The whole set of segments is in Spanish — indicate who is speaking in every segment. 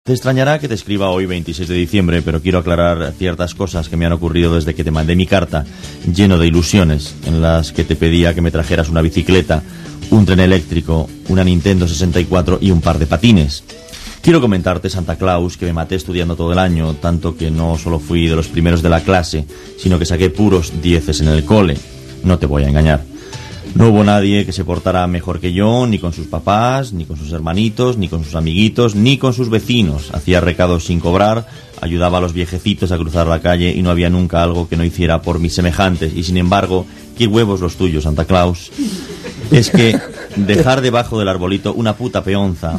Speaker 1: Te extrañará que te escriba hoy 26 de diciembre, pero quiero aclarar ciertas cosas que me han ocurrido desde que te mandé mi carta, lleno de ilusiones, en las que te pedía que me trajeras una bicicleta, un tren eléctrico, una Nintendo 64 y un par de patines. Quiero comentarte, Santa Claus, que me maté estudiando todo el año, tanto que no solo fui de los primeros de la clase, sino que saqué puros 10 en el cole. No te voy a engañar. No hubo nadie que se portara mejor que yo, ni con sus papás, ni con sus hermanitos, ni con sus amiguitos, ni con sus vecinos. Hacía recados sin cobrar, ayudaba a los viejecitos a cruzar la calle y no había nunca algo que no hiciera por mis semejantes. Y sin embargo, qué huevos los tuyos, Santa Claus. Es que dejar debajo del arbolito una puta peonza,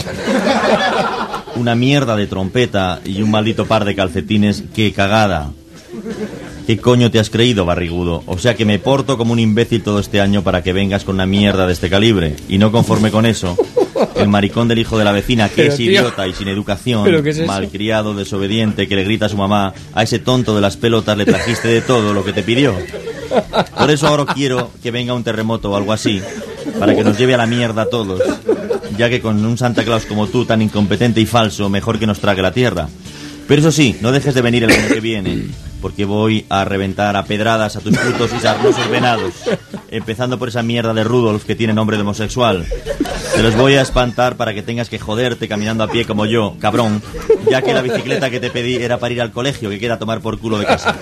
Speaker 1: una mierda de trompeta y un maldito par de calcetines, qué cagada. ¿Qué coño te has creído, barrigudo? O sea que me porto como un imbécil todo este año para que vengas con una mierda de este calibre. Y no conforme con eso, el maricón del hijo de la vecina, que es idiota y sin educación, malcriado, desobediente, que le grita a su mamá, a ese tonto de las pelotas le trajiste de todo lo que te pidió. Por eso ahora quiero que venga un terremoto o algo así, para que nos lleve a la mierda a todos, ya que con un Santa Claus como tú, tan incompetente y falso, mejor que nos trague la tierra. Pero eso sí, no dejes de venir el año que viene, porque voy a reventar a pedradas a tus putos y sarnosos venados, empezando por esa mierda de Rudolf que tiene nombre de homosexual. Te los voy a espantar para que tengas que joderte caminando a pie como yo, cabrón, ya que la bicicleta que te pedí era para ir al colegio, que queda a tomar por culo de casa.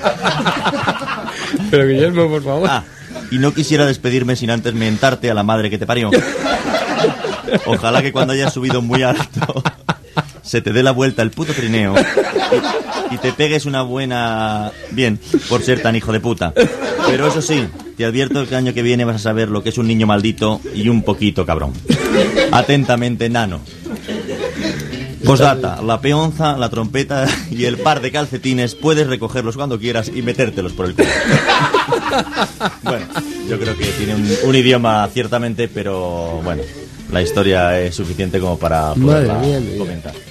Speaker 2: Pero Guillermo, por favor.
Speaker 1: Ah, y no quisiera despedirme sin antes mentarte a la madre que te parió. Ojalá que cuando hayas subido muy alto se te dé la vuelta el puto trineo y te pegues una buena... Bien, por ser tan hijo de puta. Pero eso sí, te advierto que el año que viene vas a saber lo que es un niño maldito y un poquito cabrón. Atentamente, Nano. Postdata, la peonza, la trompeta y el par de calcetines puedes recogerlos cuando quieras y metértelos por el culo. Bueno, yo creo que tiene un idioma ciertamente, pero bueno, la historia es suficiente como para poderla comentar.